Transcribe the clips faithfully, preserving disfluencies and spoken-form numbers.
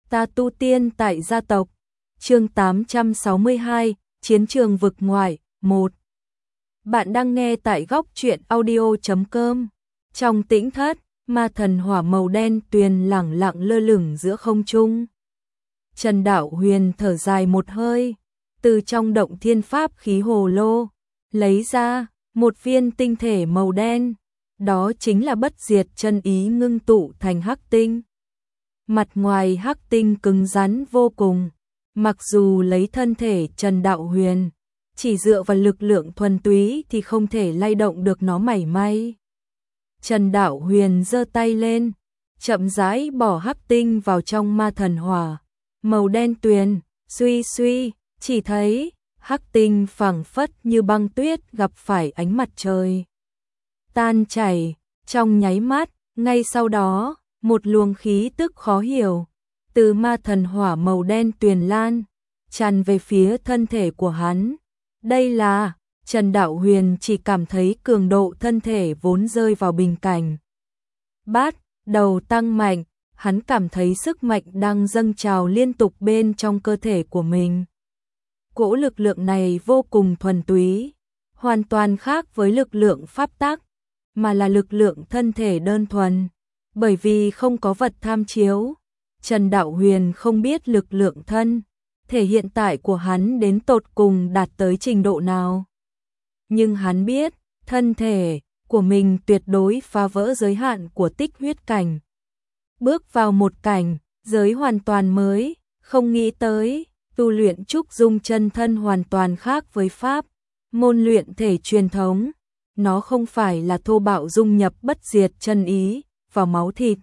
Ta tu tiên tại gia tộc. Chương tám trăm sáu mươi hai, Chiến trường vực ngoại, một. Bạn đang nghe tại góc truyện audio chấm com. Trong tĩnh thất, ma thần hỏa màu đen tuyền lẳng lặng lơ lửng giữa không trung. Trần Đạo Huyền thở dài một hơi, từ trong động thiên pháp khí hồ lô, lấy ra một viên tinh thể màu đen, đó chính là bất diệt chân ý ngưng tụ thành hắc tinh. Mặt ngoài hắc tinh cứng rắn vô cùng, mặc dù lấy thân thể Trần Đạo Huyền, chỉ dựa vào lực lượng thuần túy thì không thể lay động được nó mảy may. Trần Đạo Huyền giơ tay lên, chậm rãi bỏ hắc tinh vào trong ma thần hỏa màu đen tuyền, suy suy, chỉ thấy hắc tinh phẳng phất như băng tuyết gặp phải ánh mặt trời. Tan chảy, trong nháy mắt, ngay sau đó, một luồng khí tức khó hiểu, từ ma thần hỏa màu đen tuyền lan, tràn về phía thân thể của hắn. Đây là, Trần Đạo Huyền chỉ cảm thấy cường độ thân thể vốn rơi vào bình cảnh. Bát, đầu tăng mạnh, hắn cảm thấy sức mạnh đang dâng trào liên tục bên trong cơ thể của mình. Cỗ lực lượng này vô cùng thuần túy, hoàn toàn khác với lực lượng pháp tắc, mà là lực lượng thân thể đơn thuần. Bởi vì không có vật tham chiếu, Trần Đạo Huyền không biết lực lượng thân thể hiện tại của hắn đến tột cùng đạt tới trình độ nào. Nhưng hắn biết, thân thể của mình tuyệt đối phá vỡ giới hạn của tích huyết cảnh. Bước vào một cảnh, giới hoàn toàn mới, không nghĩ tới, tu luyện trúc dung chân thân hoàn toàn khác với pháp, môn luyện thể truyền thống. Nó không phải là thô bạo dung nhập bất diệt chân ý vào máu thịt,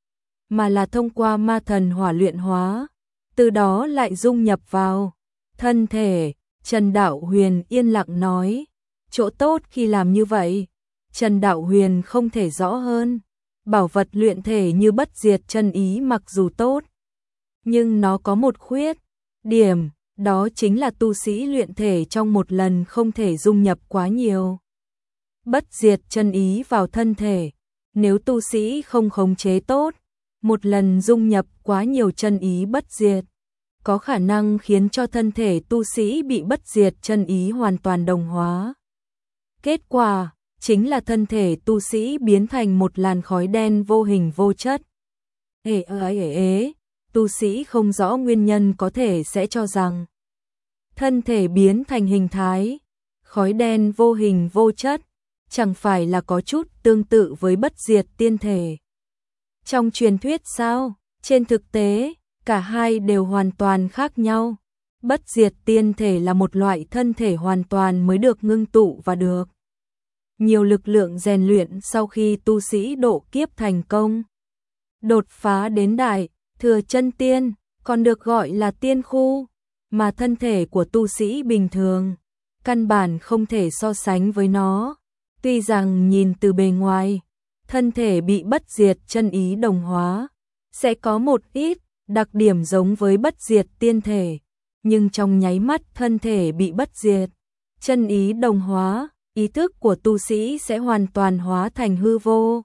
mà là thông qua ma thần hỏa luyện hóa, từ đó lại dung nhập vào thân thể. Trần Đạo Huyền yên lặng nói, chỗ tốt khi làm như vậy, Trần Đạo Huyền không thể rõ hơn. Bảo vật luyện thể như bất diệt chân ý mặc dù tốt, nhưng nó có một khuyết điểm, đó chính là tu sĩ luyện thể trong một lần không thể dung nhập quá nhiều bất diệt chân ý vào thân thể. Nếu tu sĩ không khống chế tốt, một lần dung nhập quá nhiều chân ý bất diệt, có khả năng khiến cho thân thể tu sĩ bị bất diệt chân ý hoàn toàn đồng hóa. Kết quả chính là thân thể tu sĩ biến thành một làn khói đen vô hình vô chất. Ê ế ế ế, tu sĩ không rõ nguyên nhân có thể sẽ cho rằng thân thể biến thành hình thái khói đen vô hình vô chất, chẳng phải là có chút tương tự với bất diệt tiên thể trong truyền thuyết sao? Trên thực tế, cả hai đều hoàn toàn khác nhau. Bất diệt tiên thể là một loại thân thể hoàn toàn mới được ngưng tụ và được nhiều lực lượng rèn luyện sau khi tu sĩ độ kiếp thành công, đột phá đến đại thừa chân tiên, còn được gọi là tiên khu, mà thân thể của tu sĩ bình thường căn bản không thể so sánh với nó. Tuy rằng nhìn từ bề ngoài, thân thể bị bất diệt chân ý đồng hóa sẽ có một ít đặc điểm giống với bất diệt tiên thể, nhưng trong nháy mắt thân thể bị bất diệt chân ý đồng hóa, ý thức của tu sĩ sẽ hoàn toàn hóa thành hư vô.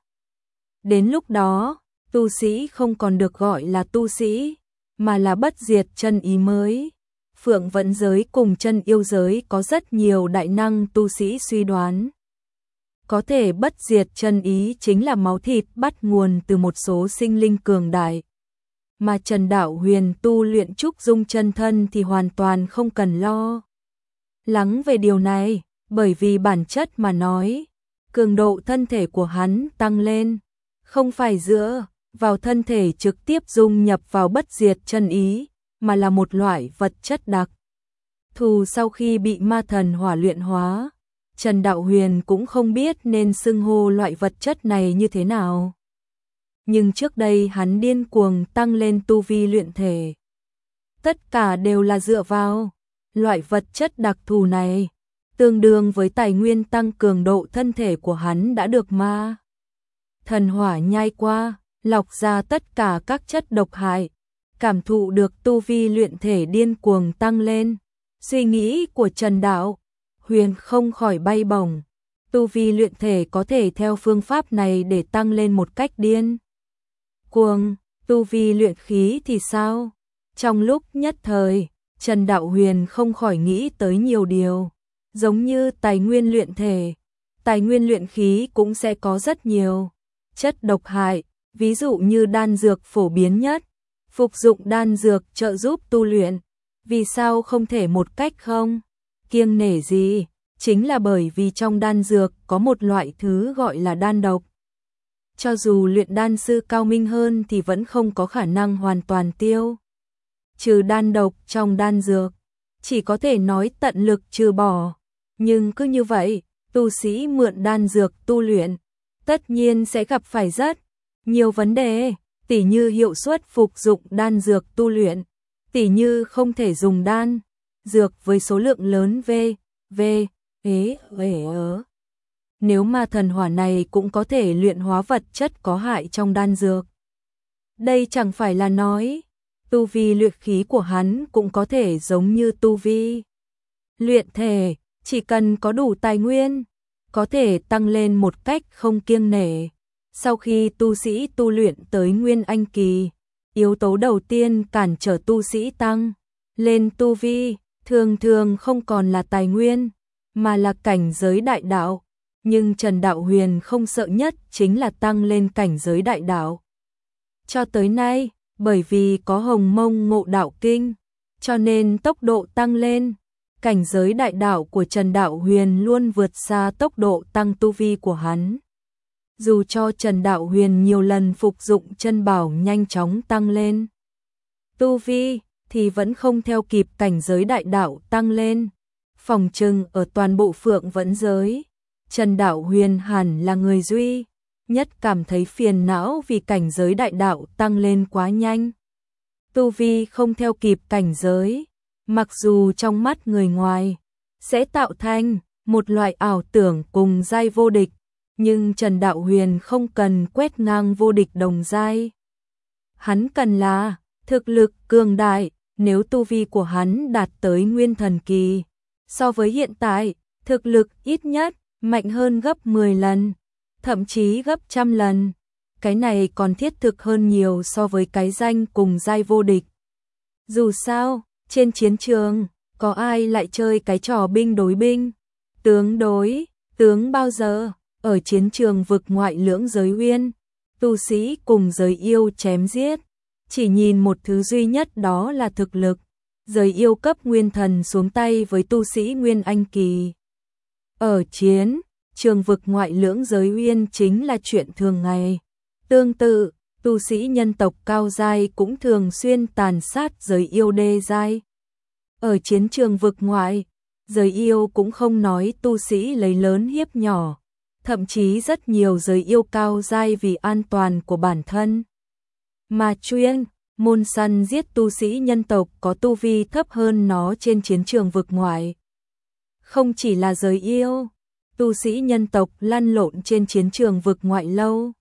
Đến lúc đó, tu sĩ không còn được gọi là tu sĩ, mà là bất diệt chân ý mới. Phượng Vận giới cùng chân yêu giới có rất nhiều đại năng tu sĩ suy đoán, có thể bất diệt chân ý chính là máu thịt bắt nguồn từ một số sinh linh cường đại. Mà Trần Đạo Huyền tu luyện trúc dung chân thân thì hoàn toàn không cần lo lắng về điều này, bởi vì bản chất mà nói, cường độ thân thể của hắn tăng lên, không phải dựa vào thân thể trực tiếp dung nhập vào bất diệt chân ý, mà là một loại vật chất đặc thù sau khi bị ma thần hỏa luyện hóa. Trần Đạo Huyền cũng không biết nên xưng hô loại vật chất này như thế nào. Nhưng trước đây hắn điên cuồng tăng lên tu vi luyện thể. Tất cả đều là dựa vào loại vật chất đặc thù này, tương đương với tài nguyên tăng cường độ thân thể của hắn đã được ma thần hỏa nhai qua, lọc ra tất cả các chất độc hại, cảm thụ được tu vi luyện thể điên cuồng tăng lên. Suy nghĩ của Trần Đạo Huyền không khỏi bay bổng, tu vi luyện thể có thể theo phương pháp này để tăng lên một cách điên cuồng, Tu vi luyện khí thì sao? Trong lúc nhất thời, Trần Đạo Huyền không khỏi nghĩ tới nhiều điều, giống như tài nguyên luyện thể, tài nguyên luyện khí cũng sẽ có rất nhiều chất độc hại, ví dụ như đan dược phổ biến nhất, phục dụng đan dược trợ giúp tu luyện, vì sao không thể một cách không kiêng nể gì, chính là bởi vì trong đan dược có một loại thứ gọi là đan độc. Cho dù luyện đan sư cao minh hơn thì vẫn không có khả năng hoàn toàn tiêu trừ đan độc trong đan dược, chỉ có thể nói tận lực trừ bỏ, nhưng cứ như vậy, tu sĩ mượn đan dược tu luyện, tất nhiên sẽ gặp phải rất nhiều vấn đề, tỉ như hiệu suất phục dụng đan dược tu luyện, tỉ như không thể dùng đan dược với số lượng lớn V, V, ế, ế ớ. Nếu mà thần hỏa này cũng có thể luyện hóa vật chất có hại trong đan dược. Đây chẳng phải là nói, tu vi luyện khí của hắn cũng có thể giống như tu vi luyện thể, chỉ cần có đủ tài nguyên, có thể tăng lên một cách không kiêng nể. Sau khi tu sĩ tu luyện tới Nguyên Anh kỳ, yếu tố đầu tiên cản trở tu sĩ tăng lên tu vi, thường thường không còn là tài nguyên, mà là cảnh giới đại đạo. Nhưng Trần Đạo Huyền không sợ nhất chính là tăng lên cảnh giới đại đạo. Cho tới nay, bởi vì có Hồng Mông Ngộ Đạo Kinh, cho nên tốc độ tăng lên cảnh giới đại đạo của Trần Đạo Huyền luôn vượt xa tốc độ tăng tu vi của hắn. Dù cho Trần Đạo Huyền nhiều lần phục dụng chân bảo nhanh chóng tăng lên tu vi, thì vẫn không theo kịp cảnh giới đại đạo tăng lên. Phòng trừng ở toàn bộ Phượng Vẫn giới, Trần Đạo Huyền hẳn là người duy nhất cảm thấy phiền não vì cảnh giới đại đạo tăng lên quá nhanh. Tu vi không theo kịp cảnh giới, mặc dù trong mắt người ngoài sẽ tạo thành một loại ảo tưởng cùng giai vô địch, nhưng Trần Đạo Huyền không cần quét ngang vô địch đồng giai. Hắn cần là thực lực cường đại, nếu tu vi của hắn đạt tới Nguyên Thần kỳ, so với hiện tại, thực lực ít nhất mạnh hơn gấp mười lần, thậm chí gấp trăm lần. Cái này còn thiết thực hơn nhiều so với cái danh cùng giai vô địch. Dù sao, trên chiến trường, có ai lại chơi cái trò binh đối binh, tướng đối, tướng bao giờ, ở chiến trường vực ngoại lưỡng giới uyên, tu sĩ cùng giới yêu chém giết, chỉ nhìn một thứ duy nhất đó là thực lực, giới yêu cấp nguyên thần xuống tay với tu sĩ Nguyên Anh kỳ. Ở chiến trường vực ngoại lưỡng giới uyên chính là chuyện thường ngày. Tương tự, tu sĩ nhân tộc cao giai cũng thường xuyên tàn sát giới yêu đê giai. Ở chiến trường vực ngoại, giới yêu cũng không nói tu sĩ lấy lớn hiếp nhỏ, thậm chí rất nhiều giới yêu cao giai vì an toàn của bản thân mà chuyên môn săn giết tu sĩ nhân tộc có tu vi thấp hơn nó trên chiến trường vực ngoại. Không chỉ là giới yêu, tu sĩ nhân tộc lăn lộn trên chiến trường vực ngoại lâu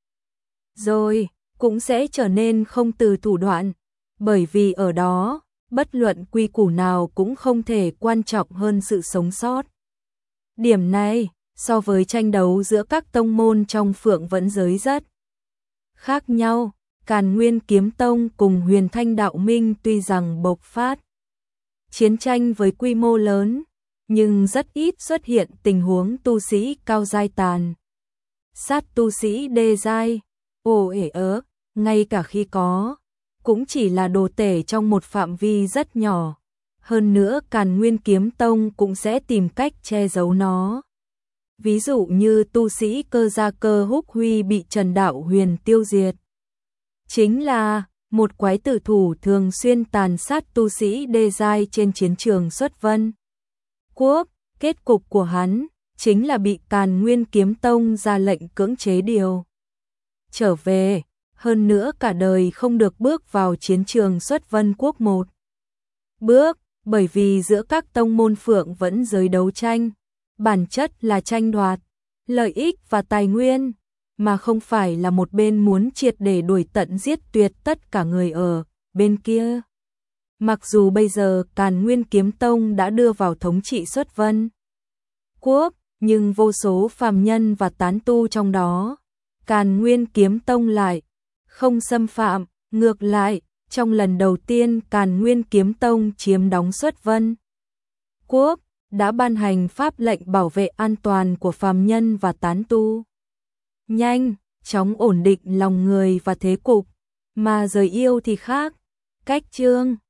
rồi cũng sẽ trở nên không từ thủ đoạn, bởi vì ở đó, bất luận quy củ nào cũng không thể quan trọng hơn sự sống sót. Điểm này, so với tranh đấu giữa các tông môn trong Phượng Vẫn giới rất khác nhau. Càn Nguyên Kiếm Tông cùng Huyền Thanh Đạo Minh tuy rằng bộc phát chiến tranh với quy mô lớn, nhưng rất ít xuất hiện tình huống tu sĩ cao giai tàn sát tu sĩ đê giai. Ồ ể ớ, ngay cả khi có, cũng chỉ là đồ tể trong một phạm vi rất nhỏ. Hơn nữa Càn Nguyên Kiếm Tông cũng sẽ tìm cách che giấu nó. Ví dụ như tu sĩ Cơ Gia Cơ Húc Huy bị Trần Đạo Huyền tiêu diệt. Chính là một quái tử thủ thường xuyên tàn sát tu sĩ đê giai trên chiến trường Xuất Vân Quốc. Kết cục của hắn chính là bị Càn Nguyên Kiếm Tông ra lệnh cưỡng chế điều trở về, hơn nữa cả đời không được bước vào chiến trường Xuất Vân Quốc một bước, bởi vì giữa các tông môn Phượng Vẫn giới đấu tranh, bản chất là tranh đoạt lợi ích và tài nguyên, mà không phải là một bên muốn triệt để đuổi tận giết tuyệt tất cả người ở bên kia. Mặc dù bây giờ Càn Nguyên Kiếm Tông đã đưa vào thống trị Xuất Vân Quốc, nhưng vô số phàm nhân và tán tu trong đó, Càn Nguyên Kiếm Tông lại không xâm phạm, Ngược lại, trong lần đầu tiên Càn Nguyên Kiếm Tông chiếm đóng Xuất Vân Quốc, đã ban hành pháp lệnh bảo vệ an toàn của phàm nhân và tán tu. Nhanh, chóng ổn định lòng người và thế cục, mà rời yêu thì khác. Cách chương